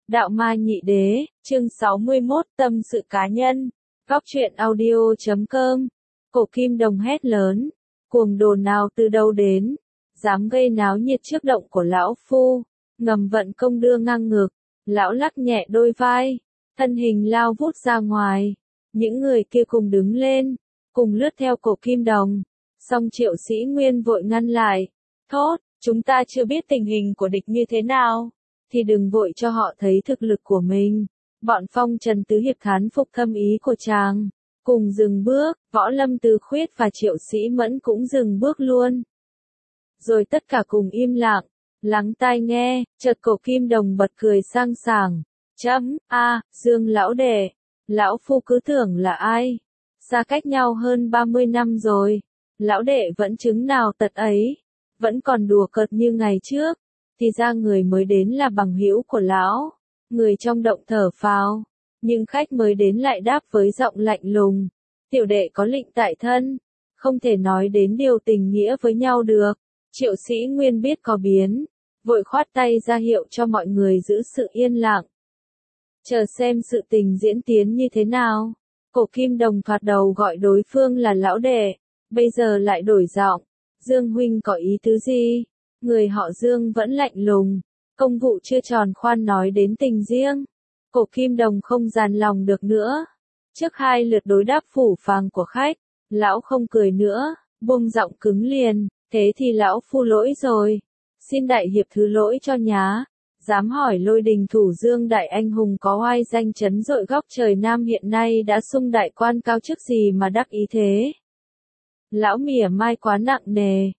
Đạo Ma Nhị Đế, chương 61, tâm sự cá nhân. Góc truyện audio.com. Cổ Kim Đồng hét lớn, cuồng đồ nào từ đâu đến, dám gây náo nhiệt trước động của lão phu, ngầm vận công đưa ngang ngực, lão lắc nhẹ đôi vai, thân hình lao vút ra ngoài, những người kia cùng đứng lên, cùng lướt theo Cổ Kim Đồng, song Triệu Sĩ Nguyên vội ngăn lại, thốt, chúng ta chưa biết tình hình của địch như thế nào, thì đừng vội cho họ thấy thực lực của mình. Bọn Phong Trần Tứ Hiệp thán phục thâm ý của chàng, cùng dừng bước, Võ Lâm Tứ Khuyết và Triệu Sĩ Mẫn cũng dừng bước luôn. Rồi tất cả cùng im lặng, lắng tai nghe, chợt Cổ Kim Đồng bật cười sang sảng, Dương lão đệ, lão phu cứ tưởng là ai, xa cách nhau hơn 30 năm rồi, lão đệ vẫn chứng nào tật ấy, vẫn còn đùa cợt như ngày trước, thì ra người mới đến là bằng hữu của lão. Người trong động thở phào, nhưng khách mới đến lại đáp với giọng lạnh lùng, tiểu đệ có lệnh tại thân, không thể nói đến điều tình nghĩa với nhau được. Triệu Sĩ Nguyên biết có biến, vội khoát tay ra hiệu cho mọi người giữ sự yên lặng, chờ xem sự tình diễn tiến như thế nào. Cổ Kim Đồng thoạt đầu gọi đối phương là lão đệ, bây giờ lại đổi giọng, Dương huynh có ý tứ gì? Người họ Dương vẫn lạnh lùng, công vụ chưa tròn khoan nói đến tình riêng. Cổ Kim Đồng không dàn lòng được nữa. Trước hai lượt đối đáp phủ phàng của khách, lão không cười nữa, buông giọng cứng liền, thế thì lão phu lỗi rồi. Xin đại hiệp thứ lỗi cho nhá. Dám hỏi Lôi Đình thủ Dương đại anh hùng có oai danh chấn dội góc trời Nam hiện nay đã sung đại quan cao chức gì mà đắc ý thế? Lão mỉa mai quá nặng nề.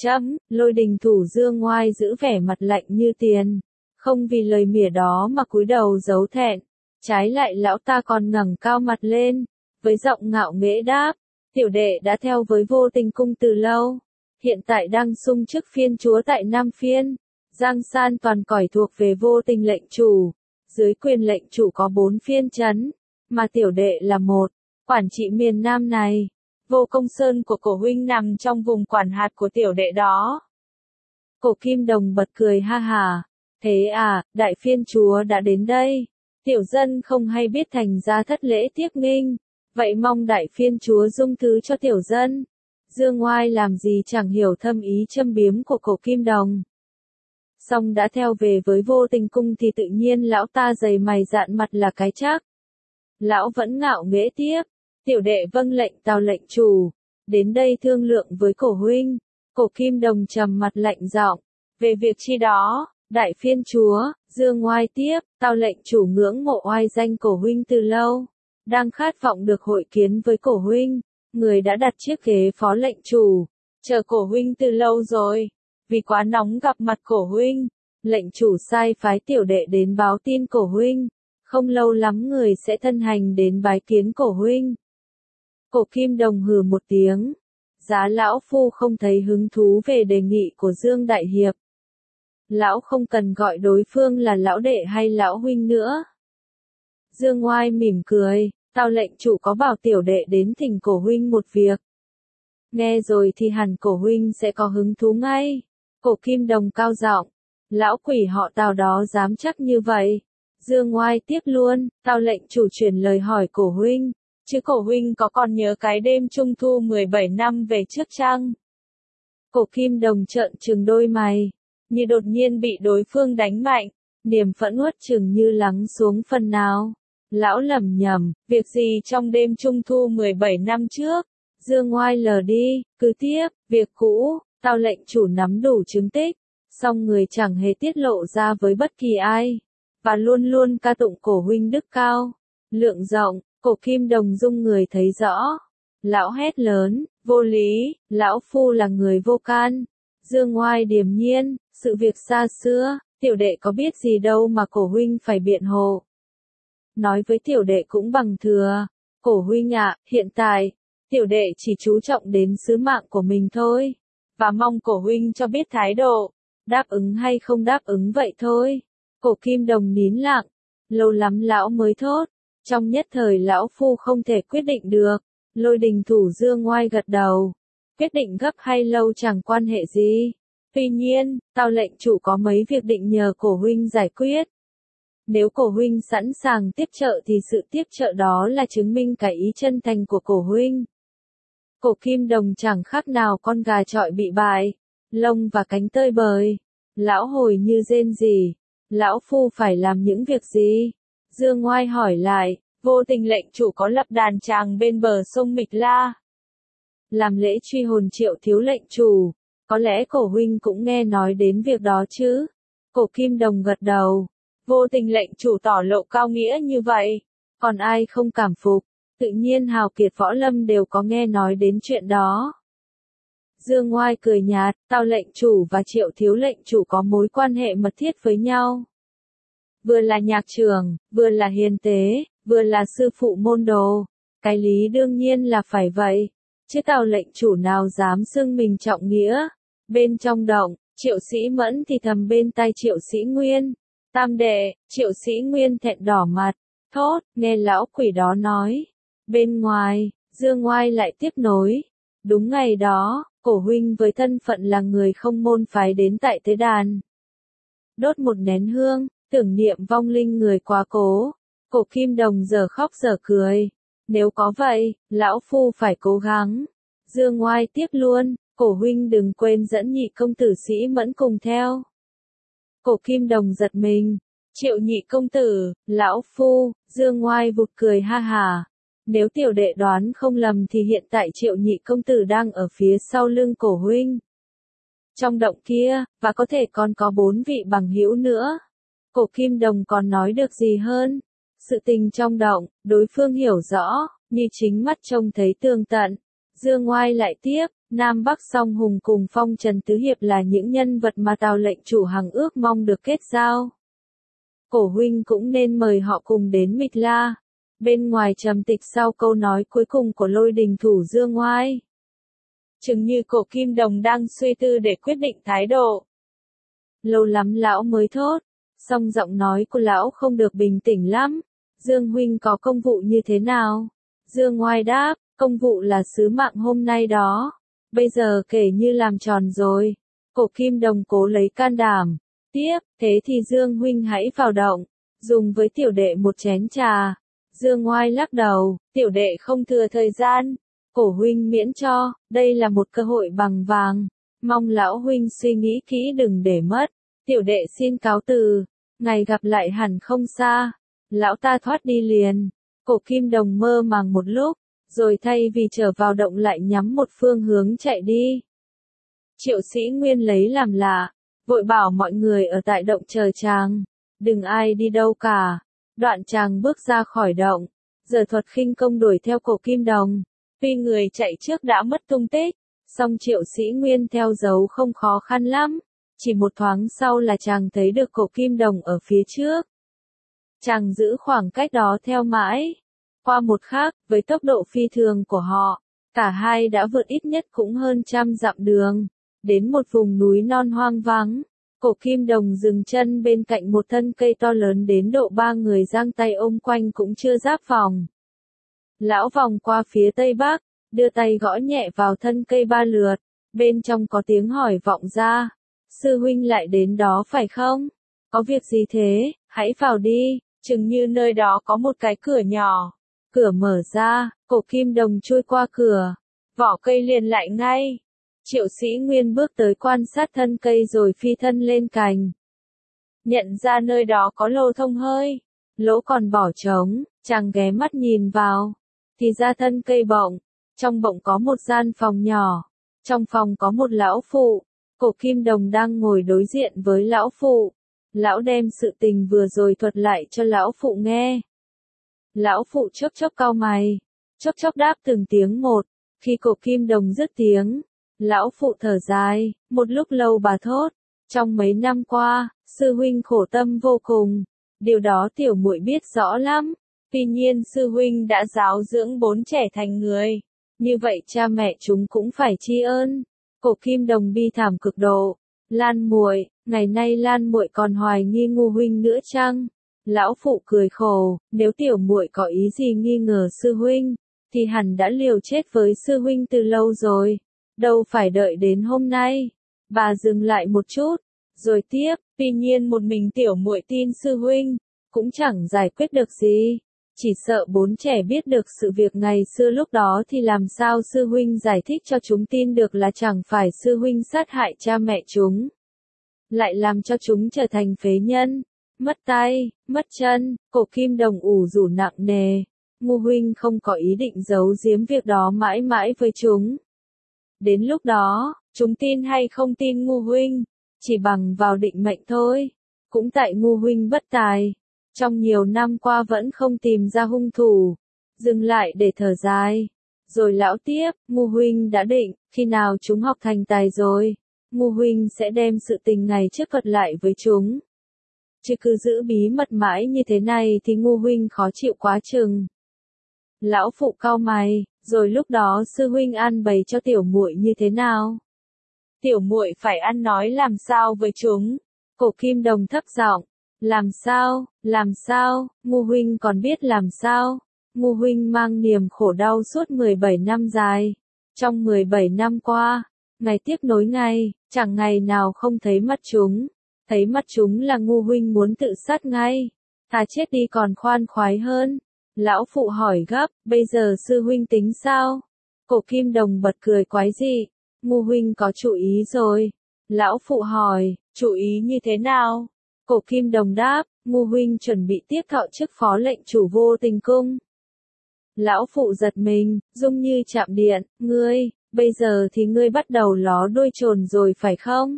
Lôi Đình thủ Dương ngoai giữ vẻ mặt lạnh như tiền, không vì lời mỉa đó mà cúi đầu giấu thẹn, trái lại lão ta còn ngẩng cao mặt lên, với giọng ngạo nghễ đáp, tiểu đệ đã theo với Vô Tình cung từ lâu, hiện tại đang sung chức phiên chúa tại Nam Phiên, giang san toàn cõi thuộc về Vô Tình lệnh chủ, dưới quyền lệnh chủ có 4 phiên trấn, mà tiểu đệ là một, quản trị miền Nam này. Vô Công Sơn của cổ huynh nằm trong vùng quản hạt của tiểu đệ đó. Cổ Kim Đồng bật cười ha hả, thế à, đại phiên chúa đã đến đây, tiểu dân không hay biết thành ra thất lễ tiếc nghinh, vậy mong đại phiên chúa dung thứ cho tiểu dân. Dương oai làm gì chẳng hiểu thâm ý châm biếm của Cổ Kim Đồng. Song đã theo về với Vô Tình cung thì tự nhiên lão ta dày mày dạn mặt là cái chắc. Lão vẫn ngạo nghễ tiếp. Tiểu đệ vâng lệnh tào lệnh chủ, đến đây thương lượng với cổ huynh. Cổ Kim Đồng trầm mặt lạnh giọng, về việc chi đó, đại phiên chúa, Dương oai tiếp, tào lệnh chủ ngưỡng mộ oai danh cổ huynh từ lâu, đang khát vọng được hội kiến với cổ huynh, người đã đặt chiếc ghế phó lệnh chủ, chờ cổ huynh từ lâu rồi, vì quá nóng gặp mặt cổ huynh, lệnh chủ sai phái tiểu đệ đến báo tin cổ huynh, không lâu lắm người sẽ thân hành đến bái kiến cổ huynh. Cổ Kim Đồng hừ một tiếng, giá lão phu không thấy hứng thú về đề nghị của Dương đại hiệp. Lão không cần gọi đối phương là lão đệ hay lão huynh nữa. Dương oai mỉm cười, tào lệnh chủ có bảo tiểu đệ đến thỉnh cổ huynh một việc. Nghe rồi thì hẳn cổ huynh sẽ có hứng thú ngay. Cổ Kim Đồng cao giọng, lão quỷ họ Tào đó dám chắc như vậy. Dương oai tiếp luôn, tào lệnh chủ chuyển lời hỏi cổ huynh. Chứ cổ huynh có còn nhớ cái đêm trung thu 17 năm về trước chăng? Cổ Kim Đồng trợn trừng đôi mày, như đột nhiên bị đối phương đánh mạnh, niềm phẫn uất chừng như lắng xuống phần nào. Lão lẩm nhẩm, việc gì trong đêm trung thu 17 năm trước? Dương oai lờ đi, cứ tiếp, việc cũ, tào lệnh chủ nắm đủ chứng tích, song người chẳng hề tiết lộ ra với bất kỳ ai, và luôn luôn ca tụng cổ huynh đức cao, lượng rộng. Cổ Kim Đồng rung người thấy rõ. Lão hét lớn, vô lý, lão phu là người vô can. Dương oai điềm nhiên, sự việc xa xưa, tiểu đệ có biết gì đâu mà cổ huynh phải biện hộ. Nói với tiểu đệ cũng bằng thừa. Cổ huynh ạ, hiện tại, tiểu đệ chỉ chú trọng đến sứ mạng của mình thôi. Và mong cổ huynh cho biết thái độ, đáp ứng hay không đáp ứng vậy thôi. Cổ Kim Đồng nín lặng, lâu lắm lão mới thốt. Trong nhất thời lão phu không thể quyết định được. Lôi Đình thủ Dương oai gật đầu. Quyết định gấp hay lâu chẳng quan hệ gì. Tuy nhiên, tào lệnh chủ có mấy việc định nhờ cổ huynh giải quyết. Nếu cổ huynh sẵn sàng tiếp trợ thì sự tiếp trợ đó là chứng minh cái ý chân thành của cổ huynh. Cổ Kim Đồng chẳng khác nào con gà chọi bị bại, lông và cánh tơi bời. Lão hồi như rên rỉ, lão phu phải làm những việc gì? Dương Ngoai hỏi lại, Vô Tình lệnh chủ có lập đàn tràng bên bờ sông Mịch La. Làm lễ truy hồn Triệu thiếu lệnh chủ, có lẽ cổ huynh cũng nghe nói đến việc đó chứ? Cổ Kim Đồng gật đầu, Vô Tình lệnh chủ tỏ lộ cao nghĩa như vậy, còn ai không cảm phục, tự nhiên hào kiệt võ lâm đều có nghe nói đến chuyện đó. Dương Ngoai cười nhạt, Tào lệnh chủ và Triệu thiếu lệnh chủ có mối quan hệ mật thiết với nhau. Vừa là nhạc trưởng, vừa là hiền tế, vừa là sư phụ môn đồ. Cái lý đương nhiên là phải vậy. Chứ Tào lệnh chủ nào dám xưng mình trọng nghĩa. Bên trong động, Triệu Sĩ Mẫn thì thầm bên tai Triệu Sĩ Nguyên. Tam đệ, Triệu Sĩ Nguyên thẹn đỏ mặt. Thốt, nghe lão quỷ đó nói. Bên ngoài, Dương Ngoai lại tiếp nối. Đúng ngày đó, cổ huynh với thân phận là người không môn phái đến tại tế đàn. Đốt một nén hương, tưởng niệm vong linh người quá cố. Cổ Kim Đồng giờ khóc giờ cười. Nếu có vậy, lão phu phải cố gắng. Dương Ngoai tiếp luôn, cổ huynh đừng quên dẫn nhị công tử Sĩ Mẫn cùng theo. Cổ Kim Đồng giật mình. Triệu nhị công tử, lão phu, Dương Ngoai vụt cười ha hà. Nếu tiểu đệ đoán không lầm thì hiện tại Triệu nhị công tử đang ở phía sau lưng cổ huynh. Trong động kia, và có thể còn có 4 vị bằng hữu nữa. Cổ Kim Đồng còn nói được gì hơn? Sự tình trong động, đối phương hiểu rõ, như chính mắt trông thấy tường tận. Dương Ngoai lại tiếp, Nam Bắc Song Hùng cùng Phong Trần Tứ Hiệp là những nhân vật mà Tào lệnh chủ hằng ước mong được kết giao. Cổ huynh cũng nên mời họ cùng đến Mịch La. Bên ngoài trầm tịch sau câu nói cuối cùng của Lôi Đình thủ Dương Ngoai. Chừng như cổ Kim Đồng đang suy tư để quyết định thái độ. Lâu lắm lão mới thốt, song giọng nói của lão không được bình tĩnh lắm. Dương huynh có công vụ như thế nào? Dương Ngoai đáp, công vụ là sứ mạng hôm nay đó. Bây giờ kể như làm tròn rồi. Cổ Kim Đồng cố lấy can đảm. Tiếp, thế thì Dương huynh hãy vào động, dùng với tiểu đệ một chén trà. Dương Ngoai lắc đầu, tiểu đệ không thừa thời gian. Cổ huynh miễn cho, đây là một cơ hội bằng vàng. Mong lão huynh suy nghĩ kỹ đừng để mất. Tiểu đệ xin cáo từ, ngày gặp lại hẳn không xa. Lão ta thoát đi liền. Cổ Kim Đồng mơ màng một lúc, rồi thay vì trở vào động lại nhắm một phương hướng chạy đi. Triệu Sĩ Nguyên lấy làm lạ, vội bảo mọi người ở tại động chờ chàng, đừng ai đi đâu cả. Đoạn chàng bước ra khỏi động, giờ thuật khinh công đuổi theo cổ Kim Đồng. Tuy người chạy trước đã mất tung tích, song Triệu Sĩ Nguyên theo dấu không khó khăn lắm. Chỉ một thoáng sau là chàng thấy được cổ Kim Đồng ở phía trước. Chàng giữ khoảng cách đó theo mãi. Qua một khắc, với tốc độ phi thường của họ, cả hai đã vượt ít nhất cũng hơn 100 dặm đường. Đến một vùng núi non hoang vắng, cổ Kim Đồng dừng chân bên cạnh một thân cây to lớn đến độ 3 người giang tay ôm quanh cũng chưa giáp vòng. Lão vòng qua phía tây bắc, đưa tay gõ nhẹ vào thân cây 3 lượt, bên trong có tiếng hỏi vọng ra. Sư huynh lại đến đó phải không? Có việc gì thế? Hãy vào đi, chừng như nơi đó có một cái cửa nhỏ. Cửa mở ra, cổ Kim Đồng chui qua cửa, vỏ cây liền lại ngay. Triệu Sĩ Nguyên bước tới quan sát thân cây rồi phi thân lên cành. Nhận ra nơi đó có lỗ thông hơi, lỗ còn bỏ trống, chàng ghé mắt nhìn vào. Thì ra thân cây bọng, trong bọng có một gian phòng nhỏ. Trong phòng có một lão phụ, cổ Kim Đồng đang ngồi đối diện với lão phụ. Lão đem sự tình vừa rồi thuật lại cho lão phụ nghe. Lão phụ chốc chốc cau mày, chốc chốc đáp từng tiếng một. Khi cổ Kim Đồng dứt tiếng, lão phụ thở dài, một lúc lâu bà thốt, trong mấy năm qua, sư huynh khổ tâm vô cùng, điều đó tiểu muội biết rõ lắm. Tuy nhiên sư huynh đã giáo dưỡng 4 trẻ thành người, như vậy cha mẹ chúng cũng phải tri ân. Cổ Kim Đồng bi thảm cực độ. Lan muội, ngày nay Lan muội còn hoài nghi ngu huynh nữa chăng? Lão phụ cười khổ, nếu tiểu muội có ý gì nghi ngờ sư huynh, thì hẳn đã liều chết với sư huynh từ lâu rồi, đâu phải đợi đến hôm nay. Bà dừng lại một chút, rồi tiếp, tuy nhiên một mình tiểu muội tin sư huynh, cũng chẳng giải quyết được gì. Chỉ sợ bốn trẻ biết được sự việc ngày xưa lúc đó thì làm sao sư huynh giải thích cho chúng tin được là chẳng phải sư huynh sát hại cha mẹ chúng, lại làm cho chúng trở thành phế nhân, mất tay, mất chân. Cổ Kim Đồng ủ rũ nặng nề. Ngô huynh không có ý định giấu giếm việc đó mãi mãi với chúng. Đến lúc đó, chúng tin hay không tin Ngô huynh, chỉ bằng vào định mệnh thôi. Cũng tại Ngô huynh bất tài, trong nhiều năm qua vẫn không tìm ra hung thủ, dừng lại để thở dài. Rồi lão tiếp, Ngô huynh đã định, khi nào chúng học thành tài rồi, Ngô huynh sẽ đem sự tình ngày trước thuật lại với chúng. Chứ cứ giữ bí mật mãi như thế này thì Ngô huynh khó chịu quá chừng. Lão phụ cau mày, rồi lúc đó sư huynh an bày cho tiểu muội như thế nào? Tiểu muội phải ăn nói làm sao với chúng? Cổ Kim Đồng thấp giọng, làm sao, Ngô huynh còn biết làm sao? Ngô huynh mang niềm khổ đau suốt 17 năm dài. Trong 17 năm qua, ngày tiếp nối ngày, chẳng ngày nào không thấy mắt chúng. Thấy mắt chúng là Ngô huynh muốn tự sát ngay. Thà chết đi còn khoan khoái hơn. Lão phụ hỏi gấp, bây giờ sư huynh tính sao? Cổ Kim Đồng bật cười quái dị. Ngô huynh có chủ ý rồi. Lão phụ hỏi, chủ ý như thế nào? Cổ Kim Đồng đáp, Ngô huynh chuẩn bị tiếp thọ chức phó lệnh chủ Vô Tình Cung. Lão phụ giật mình, rung như chạm điện, bây giờ thì ngươi bắt đầu ló đuôi chồn rồi phải không?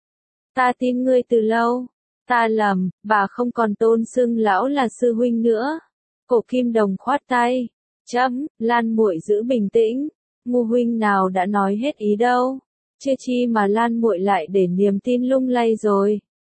Ta tin ngươi từ lâu. Ta lầm, bà không còn tôn xưng lão là sư huynh nữa. Cổ Kim Đồng khoát tay. Lan muội giữ bình tĩnh. Ngô huynh nào đã nói hết ý đâu. Chưa chi mà Lan muội lại để niềm tin lung lay rồi.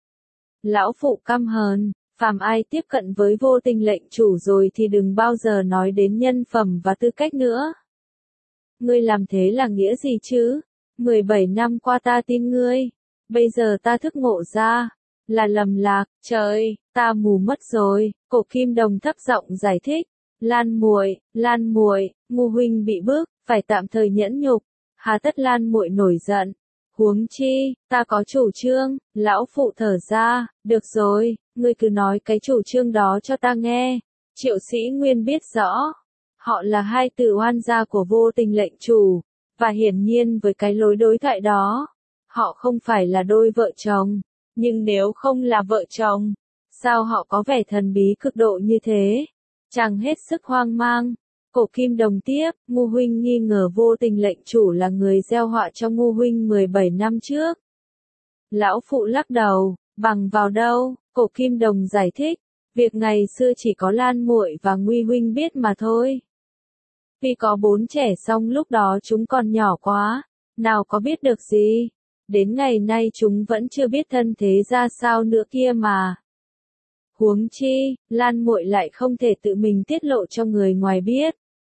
Lão phụ căm hờn, phàm ai tiếp cận với Vô Tình lệnh chủ rồi thì đừng bao giờ nói đến nhân phẩm và tư cách nữa. Ngươi làm thế là nghĩa gì chứ? 17 năm qua ta tin ngươi. Bây giờ ta thức ngộ ra, là lầm lạc, trời, ta mù mất rồi. Cổ Kim Đồng thấp giọng giải thích. Lan muội, Ngô huynh bị bức, phải tạm thời nhẫn nhục. Hà tất Lan muội nổi giận. Huống chi, ta có chủ trương. Lão phụ thở ra, được rồi, ngươi cứ nói cái chủ trương đó cho ta nghe. Triệu Sĩ Nguyên biết rõ, họ là hai tử oan gia của Vô Tình lệnh chủ, và hiển nhiên với cái lối đối thoại đó, họ không phải là đôi vợ chồng. Nhưng nếu không là vợ chồng, sao họ có vẻ thần bí cực độ như thế? Chàng hết sức hoang mang. Cổ Kim Đồng tiếp, Ngô huynh nghi ngờ Vô Tình lệnh chủ là người gieo họa cho Ngô huynh 17 năm trước. Lão phụ lắc đầu, bằng vào đâu? Cổ Kim Đồng giải thích, việc ngày xưa chỉ có Lan muội và Nguy huynh biết mà thôi. Vì có 4 trẻ xong lúc đó chúng còn nhỏ quá, nào có biết được gì. Đến ngày nay chúng vẫn chưa biết thân thế ra sao nữa kia mà. Huống chi, Lan muội lại không thể tự mình tiết lộ cho người ngoài biết.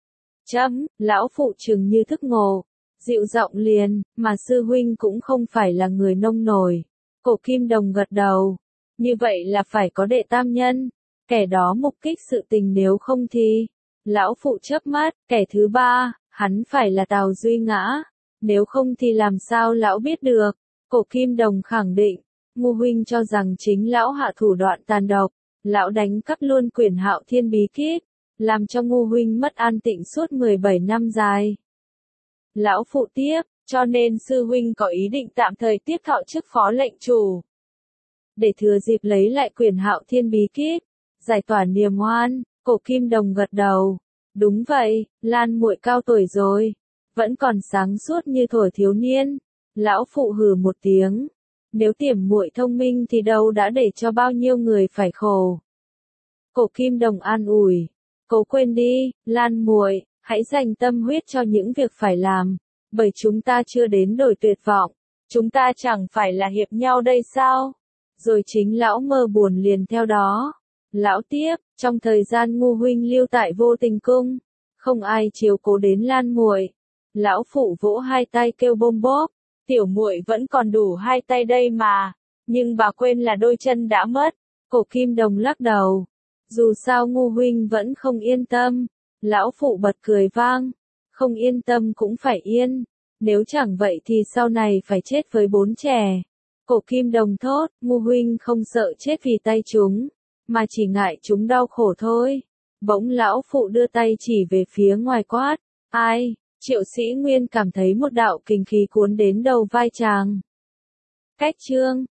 Lão phụ chừng như thức ngộ, dịu giọng liền, mà sư huynh cũng không phải là người nông nổi. Cổ Kim Đồng gật đầu, như vậy là phải có đệ tam nhân, kẻ đó mục kích sự tình, nếu không thì. Lão phụ chớp mắt, kẻ thứ ba, hắn phải là Tào Duy Ngã, nếu không thì làm sao lão biết được. Cổ Kim Đồng khẳng định, Ngô huynh cho rằng chính lão hạ thủ đoạn tàn độc, lão đánh cắp luôn quyển Hạo Thiên bí kíp, làm cho Ngô huynh mất an tịnh suốt 17 năm dài. Lão phụ tiếp, cho nên sư huynh có ý định tạm thời tiếp thọ chức phó lệnh chủ, để thừa dịp lấy lại quyển Hạo Thiên bí kíp, giải tỏa niềm oan. Cổ Kim Đồng gật đầu, đúng vậy, Lan muội cao tuổi rồi, vẫn còn sáng suốt như thuở thiếu niên. Lão phụ hừ một tiếng, nếu Tiểm muội thông minh thì đâu đã để cho bao nhiêu người phải khổ. Cổ Kim Đồng an ủi, cố quên đi, Lan muội, hãy dành tâm huyết cho những việc phải làm, bởi chúng ta chưa đến đổi tuyệt vọng, chúng ta chẳng phải là hiệp nhau đây sao? Rồi chính lão mơ buồn liền theo đó. Lão tiếp, trong thời gian Ngô huynh lưu tại Vô Tình Cung, không ai chiếu cố đến Lan muội. Lão phụ vỗ hai tay kêu bôm bốp, tiểu muội vẫn còn đủ hai tay đây mà, nhưng bà quên là đôi chân đã mất. Cổ Kim Đồng lắc đầu, dù sao Ngô huynh vẫn không yên tâm. Lão phụ bật cười vang, không yên tâm cũng phải yên, nếu chẳng vậy thì sau này phải chết với 4 trẻ. Cổ Kim Đồng thốt, Ngô huynh không sợ chết vì tay chúng, mà chỉ ngại chúng đau khổ thôi. Bỗng lão phụ đưa tay chỉ về phía ngoài quát, ai? Triệu Sĩ Nguyên cảm thấy một đạo kình khí cuốn đến đầu vai chàng. Cách chương